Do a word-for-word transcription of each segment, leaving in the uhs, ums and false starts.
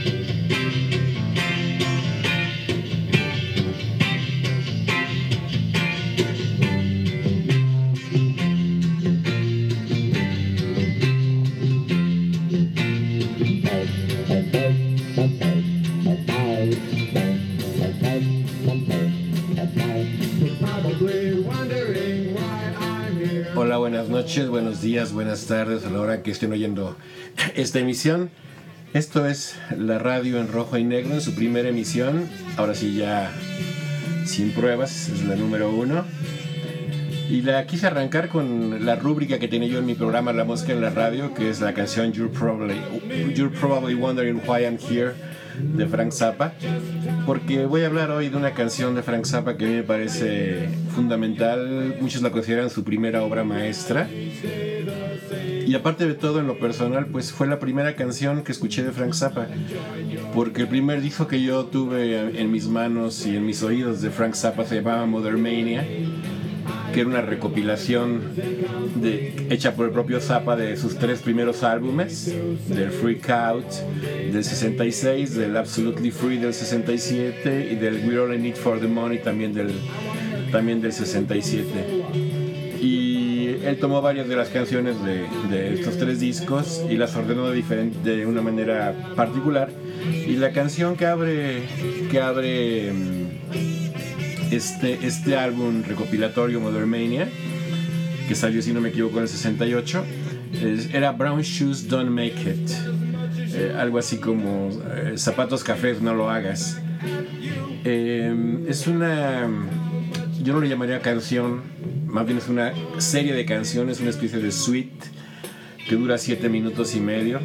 Hola, buenas noches, buenos días, buenas tardes a la hora que estén oyendo esta emisión. Esto es la radio en rojo y negro en su primera emisión. Ahora sí, ya sin pruebas, es la número uno. Y la quise arrancar con la rúbrica que tenía yo en mi programa La Mosca en la Radio, que es la canción You're Probably, You're Probably Wondering Why I'm Here, de Frank Zappa, porque voy a hablar hoy de una canción de Frank Zappa que a mí me parece fundamental. Muchos la consideran su primera obra maestra, y aparte de todo, en lo personal, pues fue la primera canción que escuché de Frank Zappa, porque el primer disco que yo tuve en mis manos y en mis oídos de Frank Zappa se llamaba Mother Mania, que era una recopilación de, hecha por el propio Zappa de sus tres primeros álbumes, del Freak Out del sesenta y seis, del Absolutely Free del sesenta y siete y del We're All in It for the Money también del, también del sesenta y siete. Y él tomó varias de las canciones de, de estos tres discos y las ordenó de, diferente, de una manera particular. Y la canción que abre, que abre Este, este álbum recopilatorio Mother Mania, que salió, si no me equivoco, en el sesenta y ocho, es, era Brown Shoes Don't Make It, eh, algo así como eh, zapatos cafés no lo hagas. Eh, es una, yo no le llamaría canción, más bien es una serie de canciones, una especie de suite que dura siete minutos y medio,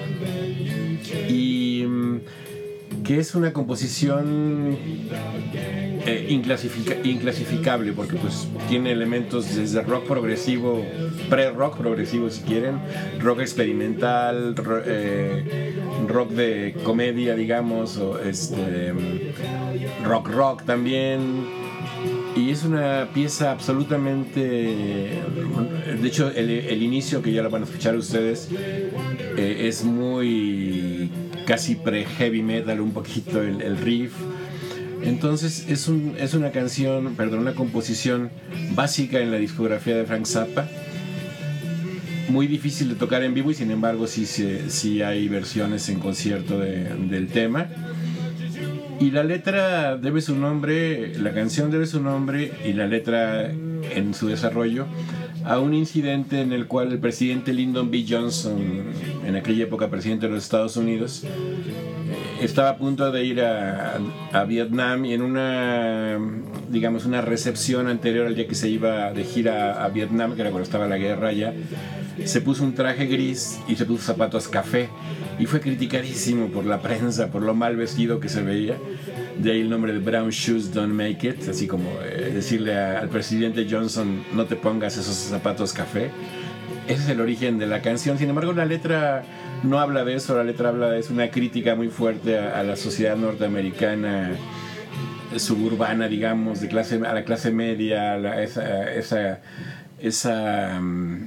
y que es una composición eh, inclasifica, inclasificable, porque pues tiene elementos desde rock progresivo, pre-rock progresivo si quieren, rock experimental, ro, eh, rock de comedia, digamos, o este, rock rock también. Y es una pieza absolutamente, de hecho el, el inicio, que ya lo van a escuchar ustedes, eh, es muy casi pre-heavy metal, un poquito el, el riff. Entonces es, un, es una canción, perdón, una composición básica en la discografía de Frank Zappa, muy difícil de tocar en vivo, y sin embargo sí, sí, sí hay versiones en concierto de, del tema. Y la letra debe su nombre, la canción debe su nombre y la letra en su desarrollo a un incidente en el cual el presidente Lyndon B. Johnson, en aquella época presidente de los Estados Unidos, estaba a punto de ir a, a Vietnam, y en una, digamos, una recepción anterior al día que se iba de gira a Vietnam, que era cuando estaba la guerra allá, se puso un traje gris y se puso zapatos café, y fue criticadísimo por la prensa por lo mal vestido que se veía. De ahí el nombre de Brown Shoes Don't Make It, así como eh, decirle a, al presidente Johnson: no te pongas esos zapatos café. Ese es el origen de la canción. Sin embargo, la letra no habla de eso. La letra habla, es una crítica muy fuerte a, a la sociedad norteamericana suburbana, digamos, de clase, a la clase media, a la, esa, esa, esa um,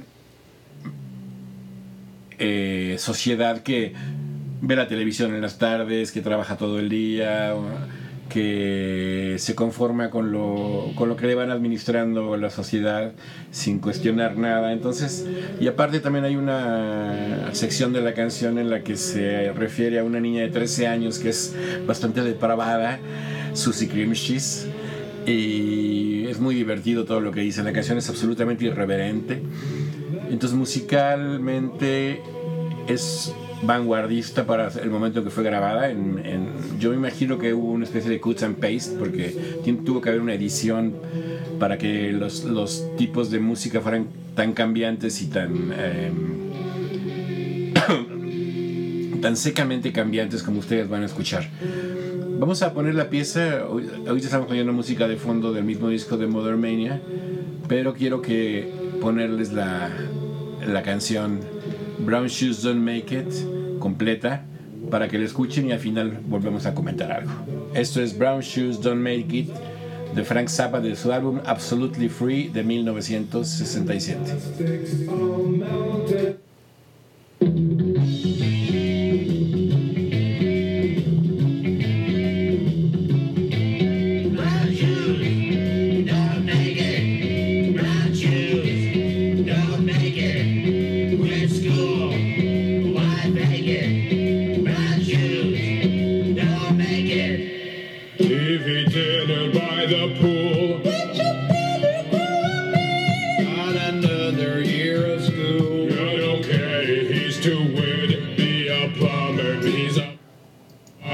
eh, sociedad que ve la televisión en las tardes, que trabaja todo el día, que se conforma con lo, con lo que le van administrando la sociedad sin cuestionar nada. Entonces, y aparte también hay una sección de la canción en la que se refiere a una niña de trece años que es bastante depravada, Susie Creamcheese, y es muy divertido todo lo que dice. La canción es absolutamente irreverente. Entonces, musicalmente es vanguardista para el momento en que fue grabada. En, en, yo me imagino que hubo una especie de cuts and paste, porque tuvo que haber una edición para que los, los tipos de música fueran tan cambiantes y tan eh, tan secamente cambiantes como ustedes van a escuchar. Vamos a poner la pieza. Ahorita estamos poniendo música de fondo del mismo disco de Mother Mania, pero quiero que ponerles la, la canción Brown Shoes Don't Make It completa para que la escuchen, y al final volvemos a comentar algo. Esto es Brown Shoes Don't Make It de Frank Zappa, de su álbum Absolutely Free de mil novecientos sesenta y siete.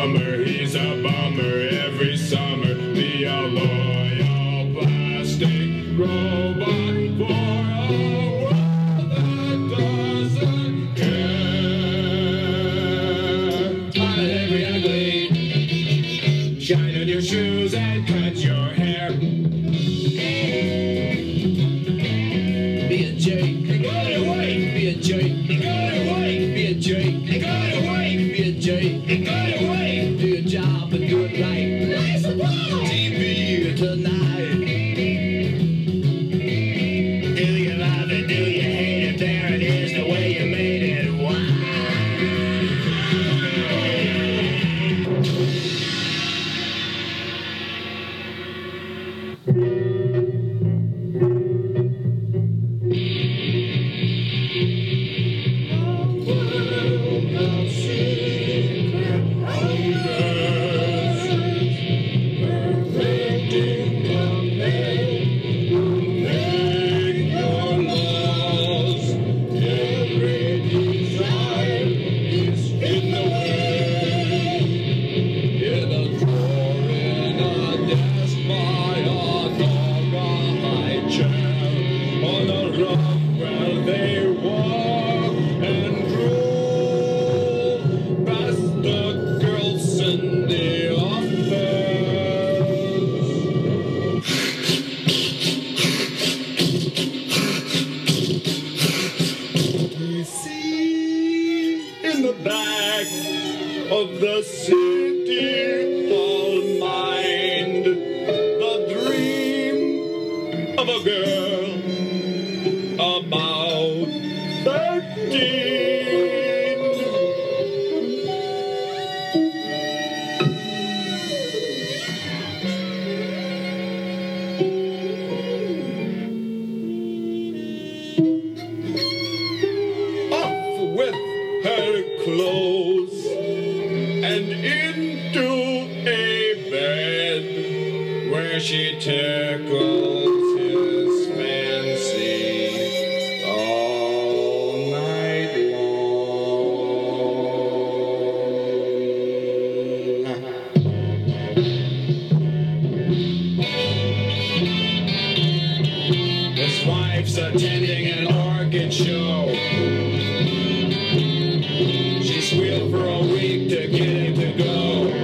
bummer, he's a bummer every summer. Be a loyal plastic robot for a world that doesn't care. On every ugly, shine on your shoes and cut your hair. Be a Jake, you got it away. Be a Jake, you got it away. Be a Jake, you got it away. Be a Jake, you got it away. Do your job and do it right. Nice and T V tonight. Do you love it? Do you hate it? There it is, the way you made it. Wow. Of the city hall mind, the dream of a girl about thirteen. Off with her clothes and into a bed where she tickles his fancy all night long. His wife's attending an orchid show. She squealed for a week to get him to go.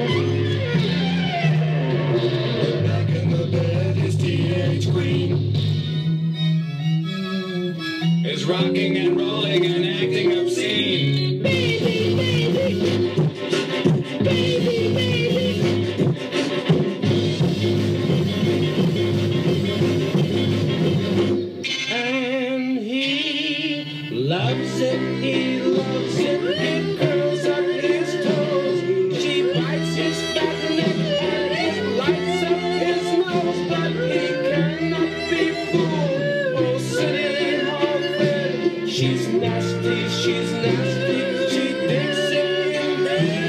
Back in the bed, his teenage queen is rocking and rolling and acting obscene. Baby, baby, baby, baby. And he loves it, he loves it. It curls up his toes. She bites his fat neck and it lights up his nose. But he cannot be fooled. Oh, sitting in her bed. She's nasty, she's nasty. She digs it in bed.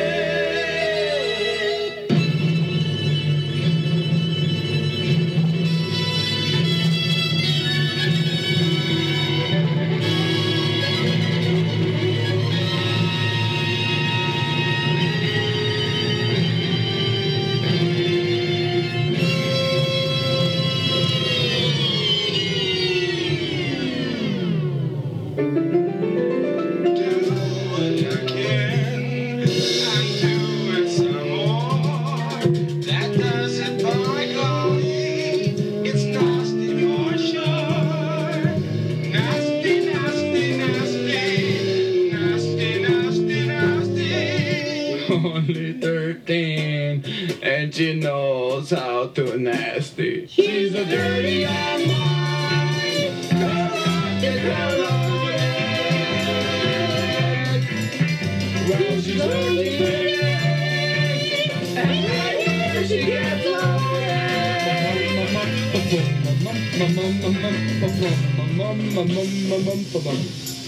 Only thirteen, and she knows how to nasty. She's a dirty young mind, corrupted and loaded. Well, she's only thirteen, and right here she gets loaded.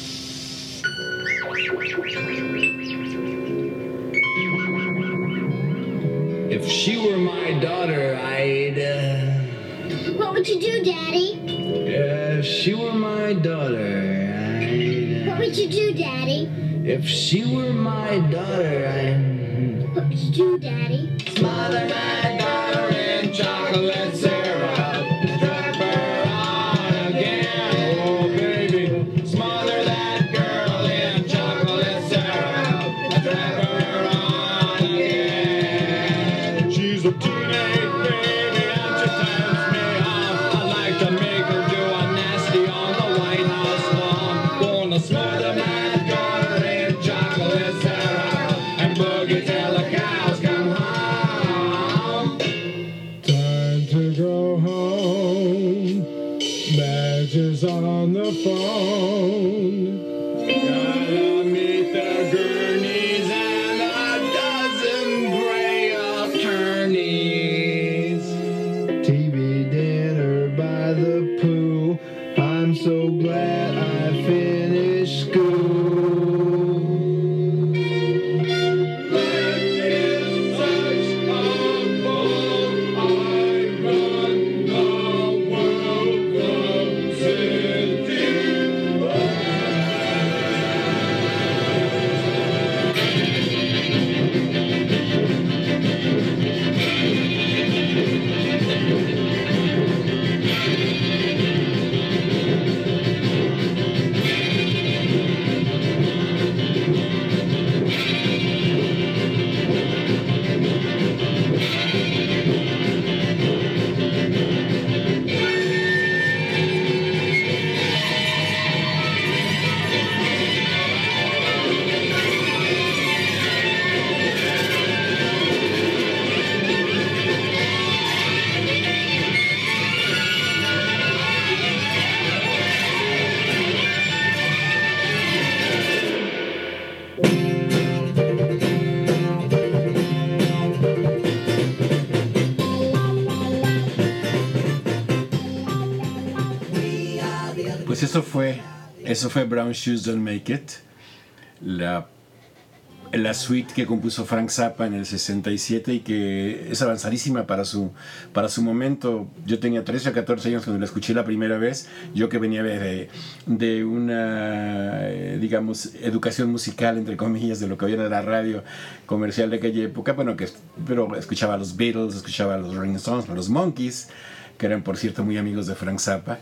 If she were my daughter, I'd, uh... What would you do, Daddy? If she were my daughter, I'd... What would you do, Daddy? If she were my daughter, I'd... What would you do, Daddy? Smother my daughter in chocolate syrup. Drop her on again, oh baby. Smother that girl in chocolate syrup. Drop her on again. She's a teenage baby and she turns me on. I like to make her do a nasty on the White House lawn. Gonna smother my daughter in chocolate syrup and boogie till the cows come home. Time to go home. Badger's on the phone. Gotta meet the gurneys and a dozen gray attorneys. T V dinner by the pool. I'm so glad I finished school. Life is such a ball. I run the world from city. Pues eso fue, eso fue Brown Shoes Don't Make It, la, la suite que compuso Frank Zappa en el sesenta y siete y que es avanzadísima para su, para su momento. Yo tenía trece o catorce años cuando la escuché la primera vez, yo que venía de, de una, eh, digamos, educación musical, entre comillas, de lo que había en la radio comercial de aquella época, bueno, que, pero escuchaba a los Beatles, escuchaba a los Rolling Stones, a los Monkees, que eran, por cierto, muy amigos de Frank Zappa.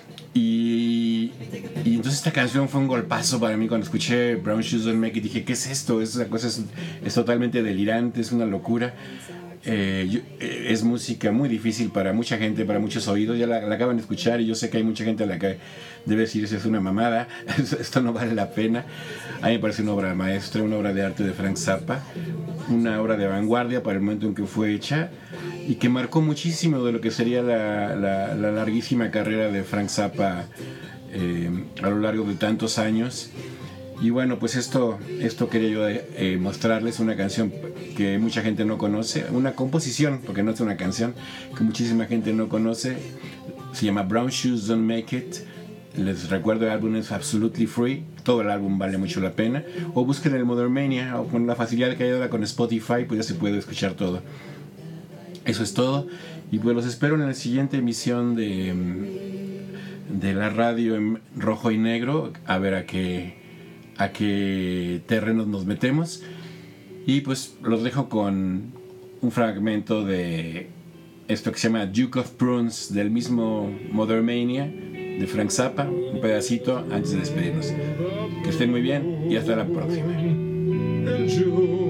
Y, y entonces esta canción fue un golpazo para mí cuando escuché Brown Shoes Don't Make It. Dije, ¿qué es esto? Esa cosa es, es totalmente delirante, es una locura. Eh, yo, eh, es música muy difícil para mucha gente, para muchos oídos. Ya la, la acaban de escuchar y yo sé que hay mucha gente a la que debe decir, eso es una mamada, esto no vale la pena. A mí me parece una obra maestra, una obra de arte de Frank Zappa, una obra de vanguardia para el momento en que fue hecha y que marcó muchísimo de lo que sería la, la, la larguísima carrera de Frank Zappa eh, a lo largo de tantos años. Y bueno, pues esto, esto quería yo eh, mostrarles, una canción que mucha gente no conoce, una composición, porque no es una canción, que muchísima gente no conoce. Se llama Brown Shoes Don't Make It. Les recuerdo, el álbum es absolutely free, todo el álbum vale mucho la pena. O busquen el Mother Mania, o con la facilidad que hay ahora con Spotify, pues ya se puede escuchar todo. Eso es todo, y pues los espero en la siguiente emisión de, de la radio en rojo y negro, a ver a qué, a qué terrenos nos metemos. Y pues los dejo con un fragmento de esto que se llama Duke of Prunes, del mismo Mother Mania de Frank Zappa, un pedacito antes de despedirnos. Que estén muy bien y hasta la próxima.